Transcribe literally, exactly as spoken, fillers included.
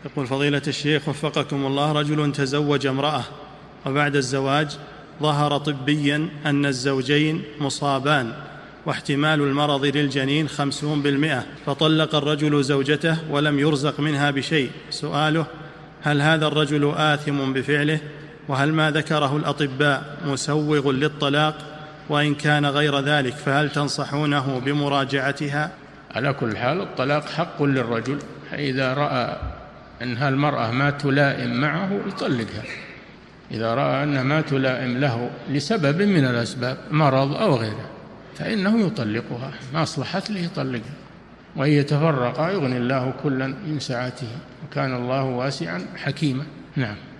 يقول فضيلة الشيخ وفقكم الله، رجل تزوج امرأة وبعد الزواج ظهر طبيا أن الزوجين مصابان واحتمال المرض للجنين خمسون بالمئة، فطلق الرجل زوجته ولم يرزق منها بشيء. سؤاله: هل هذا الرجل آثم بفعله؟ وهل ما ذكره الأطباء مسوغ للطلاق؟ وإن كان غير ذلك فهل تنصحونه بمراجعتها؟ على كل حال الطلاق حق للرجل، إذا رأى أنها المرأة ما تلائم معه يطلقها، إذا رأى أنها ما تلائم له لسبب من الأسباب، مرض أو غيره، فإنه يطلقها، ما أصلحت له يطلقها، وإن يتفرقا يغني الله كلا من سعته، وكان الله واسعا حكيما. نعم.